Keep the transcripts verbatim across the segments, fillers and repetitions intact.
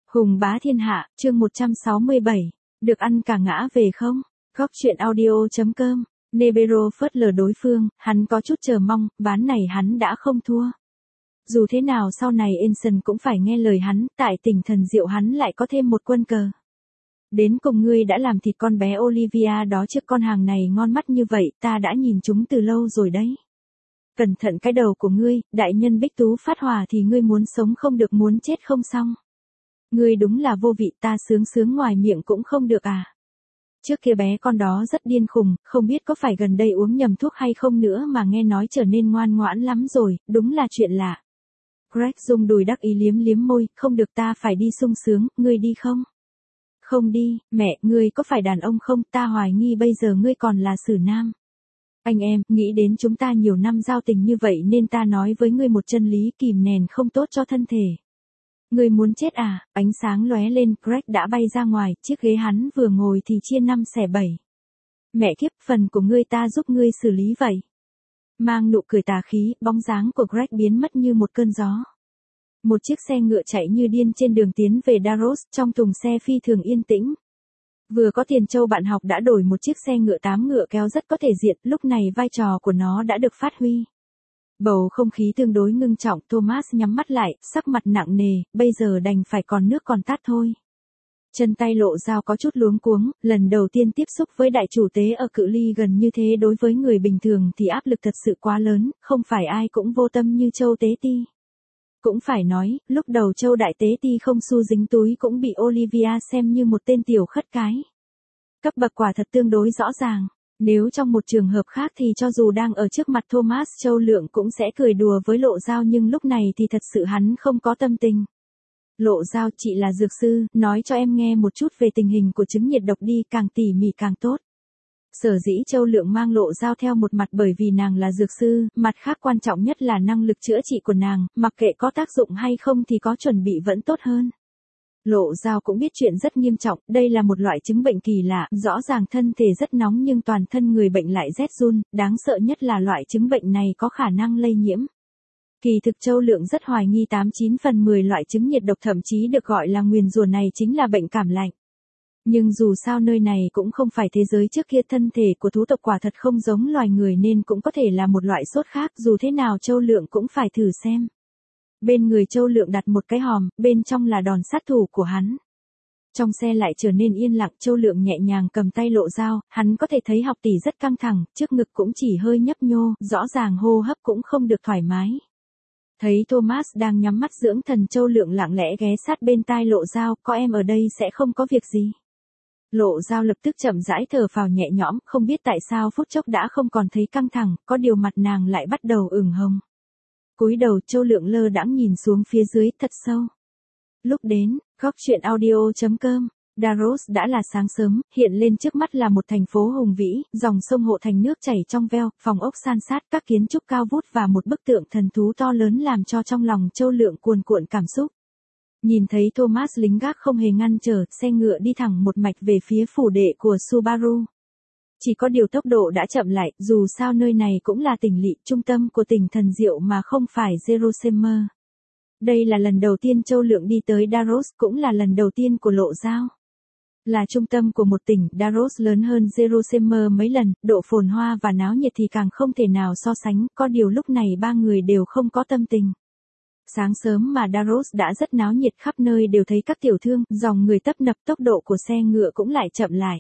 Hùng bá thiên hạ, chương một trăm sáu mươi bảy. Được ăn cả ngã về không? Góc chuyện audio.com. Nebero phớt lờ đối phương, hắn có chút chờ mong, ván này hắn đã không thua. Dù thế nào sau này Enson cũng phải nghe lời hắn, tại tỉnh thần diệu hắn lại có thêm một quân cờ. Đến cùng ngươi đã làm thịt con bé Olivia đó trước, con hàng này ngon mắt như vậy, ta đã nhìn chúng từ lâu rồi đấy. Cẩn thận cái đầu của ngươi, đại nhân Bích Tú phát hỏa thì ngươi muốn sống không được, muốn chết không xong. Ngươi đúng là vô vị, ta sướng sướng ngoài miệng cũng không được à. Trước kia bé con đó rất điên khùng, không biết có phải gần đây uống nhầm thuốc hay không nữa mà nghe nói trở nên ngoan ngoãn lắm rồi, đúng là chuyện lạ. Greg rung đùi đắc ý liếm liếm môi, không được, ta phải đi sung sướng, ngươi đi không? Không đi, mẹ, ngươi có phải đàn ông không, ta hoài nghi bây giờ ngươi còn là xử nam. Anh em, nghĩ đến chúng ta nhiều năm giao tình như vậy nên ta nói với ngươi một chân lý, kìm nén không tốt cho thân thể. Ngươi muốn chết à? Ánh sáng lóe lên, Greg đã bay ra ngoài, chiếc ghế hắn vừa ngồi thì chia năm xẻ bảy. Mẹ kiếp, phần của ngươi ta giúp ngươi xử lý vậy. Mang nụ cười tà khí, bóng dáng của Greg biến mất như một cơn gió. Một chiếc xe ngựa chạy như điên trên đường tiến về Daros, trong thùng xe phi thường yên tĩnh. Vừa có Tiền Châu bạn học đã đổi một chiếc xe ngựa tám ngựa kéo rất có thể diện, lúc này vai trò của nó đã được phát huy. Bầu không khí tương đối ngưng trọng, Thomas nhắm mắt lại, sắc mặt nặng nề, bây giờ đành phải còn nước còn tát thôi. Chân tay Lộ Dao có chút luống cuống, lần đầu tiên tiếp xúc với đại chủ tế ở cự ly gần như thế, đối với người bình thường thì áp lực thật sự quá lớn, không phải ai cũng vô tâm như Châu Tế Ti. Cũng phải nói, lúc đầu Châu Đại Tế Ti không xu dính túi cũng bị Olivia xem như một tên tiểu khất cái. Cấp bậc quả thật tương đối rõ ràng. Nếu trong một trường hợp khác thì cho dù đang ở trước mặt Thomas, Châu Lượng cũng sẽ cười đùa với Lộ Dao, nhưng lúc này thì thật sự hắn không có tâm tình. Lộ Dao, chị là dược sư, nói cho em nghe một chút về tình hình của chứng nhiệt độc đi, càng tỉ mỉ càng tốt. Sở dĩ Châu Lượng mang Lộ Dao theo một mặt bởi vì nàng là dược sư, mặt khác quan trọng nhất là năng lực chữa trị của nàng, mặc kệ có tác dụng hay không thì có chuẩn bị vẫn tốt hơn. Lộ Dao cũng biết chuyện rất nghiêm trọng, đây là một loại chứng bệnh kỳ lạ, rõ ràng thân thể rất nóng nhưng toàn thân người bệnh lại rét run, đáng sợ nhất là loại chứng bệnh này có khả năng lây nhiễm. Kỳ thực Châu Lượng rất hoài nghi tám chín phần mười loại chứng nhiệt độc, thậm chí được gọi là nguyền rủa này chính là bệnh cảm lạnh. Nhưng dù sao nơi này cũng không phải thế giới trước kia, thân thể của thú tộc quả thật không giống loài người nên cũng có thể là một loại sốt khác, dù thế nào Châu Lượng cũng phải thử xem. Bên người Châu Lượng đặt một cái hòm, bên trong là đòn sát thủ của hắn. Trong xe lại trở nên yên lặng, Châu Lượng nhẹ nhàng cầm tay Lộ Dao, hắn có thể thấy học tỷ rất căng thẳng, trước ngực cũng chỉ hơi nhấp nhô, rõ ràng hô hấp cũng không được thoải mái. Thấy Thomas đang nhắm mắt dưỡng thần, Châu Lượng lặng lẽ ghé sát bên tai Lộ Dao, có em ở đây sẽ không có việc gì. Lộ Dao lập tức chậm rãi thở phào nhẹ nhõm, không biết tại sao phút chốc đã không còn thấy căng thẳng, có điều mặt nàng lại bắt đầu ửng hồng. Cúi đầu, Châu Lượng lơ đãng nhìn xuống phía dưới thật sâu. Lúc đến, góc chuyện audio.com, Daros đã là sáng sớm, hiện lên trước mắt là một thành phố hùng vĩ, dòng sông hộ thành nước chảy trong veo, phòng ốc san sát, các kiến trúc cao vút và một bức tượng thần thú to lớn làm cho trong lòng Châu Lượng cuồn cuộn cảm xúc. Nhìn thấy Thomas lính gác không hề ngăn trở, xe ngựa đi thẳng một mạch về phía phủ đệ của Subaru. Chỉ có điều tốc độ đã chậm lại, dù sao nơi này cũng là tỉnh lỵ, trung tâm của tỉnh thần diệu mà không phải Jerusalem. Đây là lần đầu tiên Châu Lượng đi tới Daros, cũng là lần đầu tiên của Lộ Dao. Là trung tâm của một tỉnh, Daros lớn hơn Jerusalem mấy lần, độ phồn hoa và náo nhiệt thì càng không thể nào so sánh, có điều lúc này ba người đều không có tâm tình. Sáng sớm mà Daros đã rất náo nhiệt, khắp nơi đều thấy các tiểu thương, dòng người tấp nập, tốc độ của xe ngựa cũng lại chậm lại.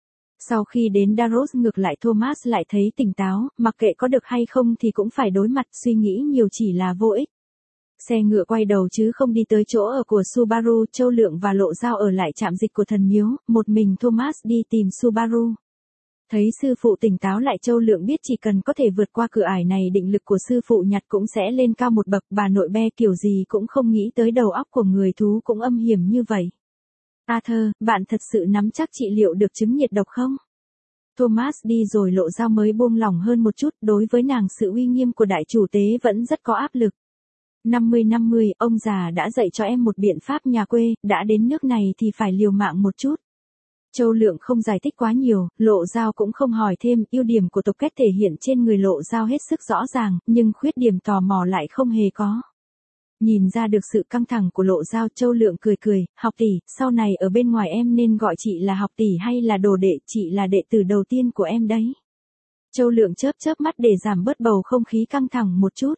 Sau khi đến Daros ngược lại Thomas lại thấy tỉnh táo, mặc kệ có được hay không thì cũng phải đối mặt, suy nghĩ nhiều chỉ là vô ích. Xe ngựa quay đầu chứ không đi tới chỗ ở của Subaru, Châu Lượng và Lộ Dao ở lại trạm dịch của thần miếu, một mình Thomas đi tìm Subaru. Thấy sư phụ tỉnh táo lại, Châu Lượng biết chỉ cần có thể vượt qua cửa ải này định lực của sư phụ nhặt cũng sẽ lên cao một bậc, bà nội be kiểu gì cũng không nghĩ tới đầu óc của người thú cũng âm hiểm như vậy. Arthur, bạn thật sự nắm chắc trị liệu được chứng nhiệt độc không? Thomas đi rồi Lộ Dao mới buông lỏng hơn một chút, đối với nàng sự uy nghiêm của đại chủ tế vẫn rất có áp lực. năm mươi năm mươi, ông già đã dạy cho em một biện pháp nhà quê, đã đến nước này thì phải liều mạng một chút. Châu Lượng không giải thích quá nhiều, Lộ Dao cũng không hỏi thêm, ưu điểm của tộc kết thể hiện trên người Lộ Dao hết sức rõ ràng, nhưng khuyết điểm tò mò lại không hề có. Nhìn ra được sự căng thẳng của Lộ Giao, Châu Lượng cười cười, học tỷ, sau này ở bên ngoài em nên gọi chị là học tỷ hay là đồ đệ, chị là đệ tử đầu tiên của em đấy. Châu Lượng chớp chớp mắt để giảm bớt bầu không khí căng thẳng một chút.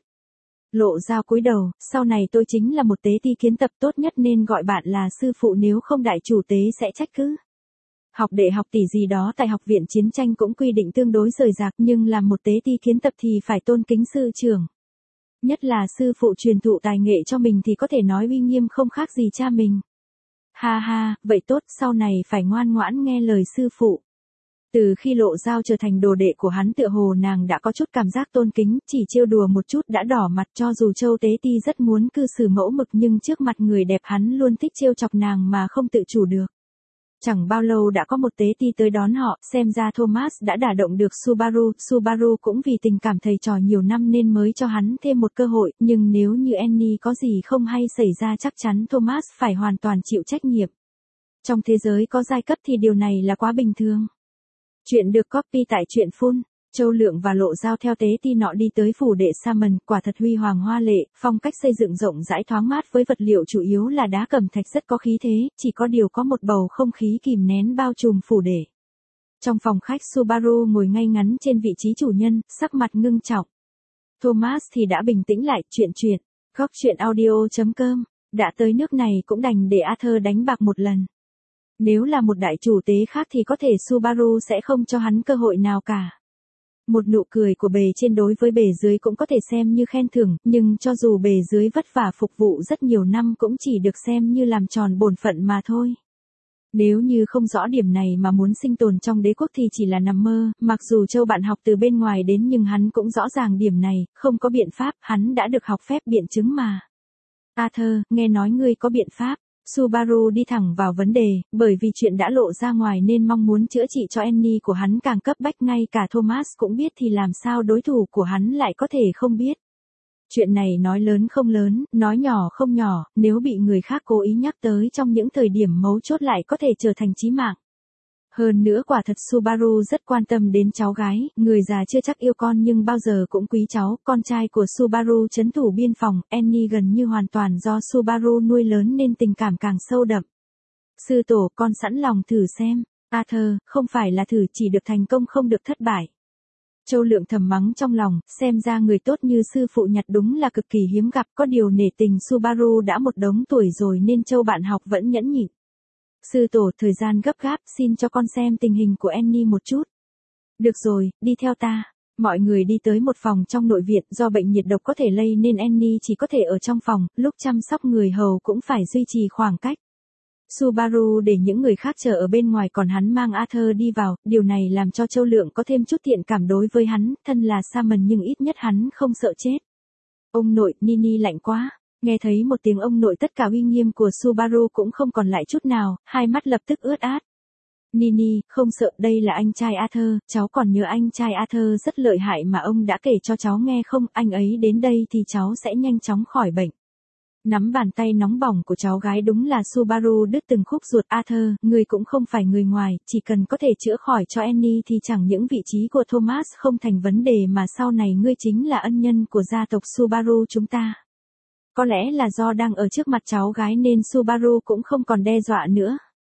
Lộ Giao cúi đầu, sau này tôi chính là một tế ti kiến tập, tốt nhất nên gọi bạn là sư phụ, nếu không đại chủ tế sẽ trách cứ. Học đệ học tỷ gì đó tại học viện chiến tranh cũng quy định tương đối rời rạc, nhưng làm một tế ti kiến tập thì phải tôn kính sư trưởng. Nhất là sư phụ truyền thụ tài nghệ cho mình thì có thể nói uy nghiêm không khác gì cha mình. Ha ha, vậy tốt, sau này phải ngoan ngoãn nghe lời sư phụ. Từ khi Lộ Giao trở thành đồ đệ của hắn, tựa hồ nàng đã có chút cảm giác tôn kính, chỉ trêu đùa một chút đã đỏ mặt, cho dù Châu Tế Ti rất muốn cư xử mẫu mực nhưng trước mặt người đẹp hắn luôn thích trêu chọc nàng mà không tự chủ được. Chẳng bao lâu đã có một tế ti tới đón họ, xem ra Thomas đã đả động được Subaru, Subaru cũng vì tình cảm thầy trò nhiều năm nên mới cho hắn thêm một cơ hội, nhưng nếu như Annie có gì không hay xảy ra chắc chắn Thomas phải hoàn toàn chịu trách nhiệm. Trong thế giới có giai cấp thì điều này là quá bình thường. Chuyện được copy tại truyện phun. Châu Lượng và Lộ Giao theo tế ti nọ đi tới phủ đệ Salmon, quả thật huy hoàng hoa lệ, phong cách xây dựng rộng rãi thoáng mát với vật liệu chủ yếu là đá cẩm thạch rất có khí thế, chỉ có điều có một bầu không khí kìm nén bao trùm phủ đệ. Trong phòng khách, Subaru ngồi ngay ngắn trên vị trí chủ nhân, sắc mặt ngưng trọng. Thomas thì đã bình tĩnh lại, chuyện chuyện, góc chuyện audio chấm com, đã tới nước này cũng đành để Arthur đánh bạc một lần. Nếu là một đại chủ tế khác thì có thể Subaru sẽ không cho hắn cơ hội nào cả. Một nụ cười của bề trên đối với bề dưới cũng có thể xem như khen thưởng, nhưng cho dù bề dưới vất vả phục vụ rất nhiều năm cũng chỉ được xem như làm tròn bổn phận mà thôi. Nếu như không rõ điểm này mà muốn sinh tồn trong đế quốc thì chỉ là nằm mơ, mặc dù Châu bạn học từ bên ngoài đến nhưng hắn cũng rõ ràng điểm này, không có biện pháp, hắn đã được học phép biện chứng mà. Arthur, nghe nói ngươi có biện pháp. Subaru đi thẳng vào vấn đề, bởi vì chuyện đã lộ ra ngoài nên mong muốn chữa trị cho Annie của hắn càng cấp bách, ngay cả Thomas cũng biết thì làm sao đối thủ của hắn lại có thể không biết. Chuyện này nói lớn không lớn, nói nhỏ không nhỏ, nếu bị người khác cố ý nhắc tới trong những thời điểm mấu chốt lại có thể trở thành chí mạng. Hơn nữa quả thật Subaru rất quan tâm đến cháu gái, người già chưa chắc yêu con nhưng bao giờ cũng quý cháu, con trai của Subaru trấn thủ biên phòng, Annie gần như hoàn toàn do Subaru nuôi lớn nên tình cảm càng sâu đậm. Sư tổ, con sẵn lòng thử xem. Arthur, không phải là thử, chỉ được thành công không được thất bại. Châu Lượng thầm mắng trong lòng, xem ra người tốt như sư phụ nhặt đúng là cực kỳ hiếm gặp, có điều nể tình Subaru đã một đống tuổi rồi nên Châu bạn học vẫn nhẫn nhịn. Sư tổ, thời gian gấp gáp, xin cho con xem tình hình của Annie một chút. Được rồi, đi theo ta. Mọi người đi tới một phòng trong nội viện, do bệnh nhiệt độc có thể lây nên Annie chỉ có thể ở trong phòng, lúc chăm sóc người hầu cũng phải duy trì khoảng cách. Subaru để những người khác chờ ở bên ngoài còn hắn mang Arthur đi vào, điều này làm cho Châu Lượng có thêm chút thiện cảm đối với hắn, thân là Salmon nhưng ít nhất hắn không sợ chết. Ông nội, Nini lạnh quá. Nghe thấy một tiếng ông nội tất cả uy nghiêm của Subaru cũng không còn lại chút nào, hai mắt lập tức ướt át. Nini, không sợ, đây là anh trai Arthur, cháu còn nhớ anh trai Arthur rất lợi hại mà ông đã kể cho cháu nghe không, anh ấy đến đây thì cháu sẽ nhanh chóng khỏi bệnh. Nắm bàn tay nóng bỏng của cháu gái đúng là Subaru đứt từng khúc ruột. Arthur, ngươi cũng không phải người ngoài, chỉ cần có thể chữa khỏi cho Annie thì chẳng những vị trí của Thomas không thành vấn đề mà sau này ngươi chính là ân nhân của gia tộc Subaru chúng ta. Có lẽ là do đang ở trước mặt cháu gái nên Subaru cũng không còn đe dọa nữa.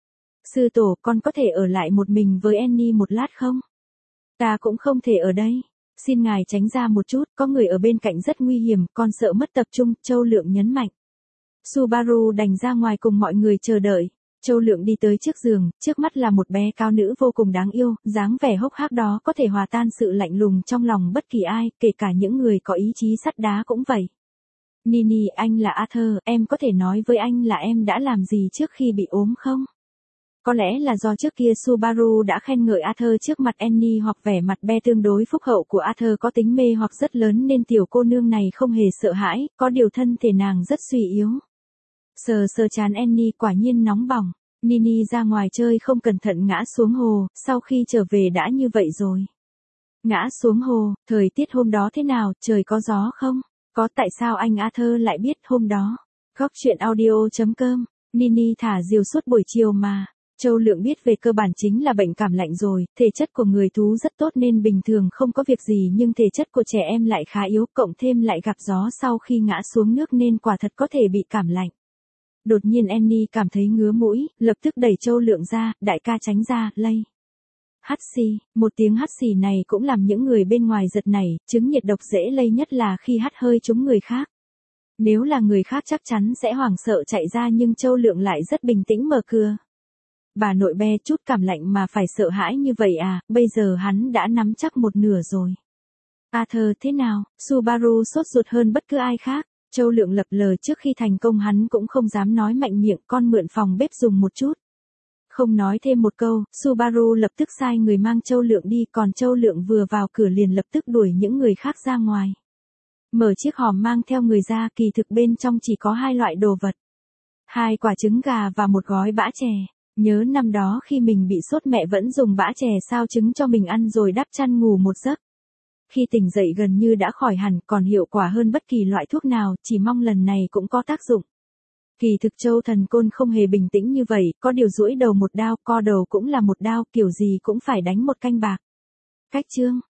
Sư tổ, con có thể ở lại một mình với Annie một lát không? Ta cũng không thể ở đây. Xin ngài tránh ra một chút, có người ở bên cạnh rất nguy hiểm, con sợ mất tập trung, Châu Lượng nhấn mạnh. Subaru đành ra ngoài cùng mọi người chờ đợi. Châu Lượng đi tới trước giường, trước mắt là một bé cao nữ vô cùng đáng yêu, dáng vẻ hốc hác đó có thể hòa tan sự lạnh lùng trong lòng bất kỳ ai, kể cả những người có ý chí sắt đá cũng vậy. Nini, anh là Arthur, em có thể nói với anh là em đã làm gì trước khi bị ốm không? Có lẽ là do trước kia Subaru đã khen ngợi Arthur trước mặt Annie hoặc vẻ mặt be tương đối phúc hậu của Arthur có tính mê hoặc rất lớn nên tiểu cô nương này không hề sợ hãi, có điều thân thể nàng rất suy yếu. Sờ sờ chán Annie, quả nhiên nóng bỏng. Nini ra ngoài chơi không cẩn thận ngã xuống hồ, sau khi trở về đã như vậy rồi. Ngã xuống hồ, thời tiết hôm đó thế nào, trời có gió không? Có, tại sao anh Arthur lại biết hôm đó? Góc chuyện audio chấm com, Nini thả diều suốt buổi chiều mà. Châu Lượng biết về cơ bản chính là bệnh cảm lạnh rồi, thể chất của người thú rất tốt nên bình thường không có việc gì nhưng thể chất của trẻ em lại khá yếu, cộng thêm lại gặp gió sau khi ngã xuống nước nên quả thật có thể bị cảm lạnh. Đột nhiên Annie cảm thấy ngứa mũi, lập tức đẩy Châu Lượng ra, đại ca tránh ra, lây. Hắt xì, một tiếng hắt xì này cũng làm những người bên ngoài giật nảy, chứng nhiệt độc dễ lây nhất là khi hắt hơi trúng người khác. Nếu là người khác chắc chắn sẽ hoảng sợ chạy ra nhưng Châu Lượng lại rất bình tĩnh mở cửa. Bà nội be chút cảm lạnh mà phải sợ hãi như vậy à, bây giờ hắn đã nắm chắc một nửa rồi. Arthur thế nào, Subaru sốt ruột hơn bất cứ ai khác. Châu Lượng lập lờ trước khi thành công hắn cũng không dám nói mạnh miệng, con mượn phòng bếp dùng một chút. Không nói thêm một câu, Subaru lập tức sai người mang Châu Lượng đi, còn Châu Lượng vừa vào cửa liền lập tức đuổi những người khác ra ngoài. Mở chiếc hòm mang theo người ra, kỳ thực bên trong chỉ có hai loại đồ vật. Hai quả trứng gà và một gói bã chè. Nhớ năm đó khi mình bị sốt mẹ vẫn dùng bã chè sao trứng cho mình ăn rồi đắp chăn ngủ một giấc. Khi tỉnh dậy gần như đã khỏi hẳn, còn hiệu quả hơn bất kỳ loại thuốc nào, chỉ mong lần này cũng có tác dụng. Kỳ thực Châu Thần Côn không hề bình tĩnh như vậy, có điều duỗi đầu một đao, co đầu cũng là một đao, kiểu gì cũng phải đánh một canh bạc. Cách chương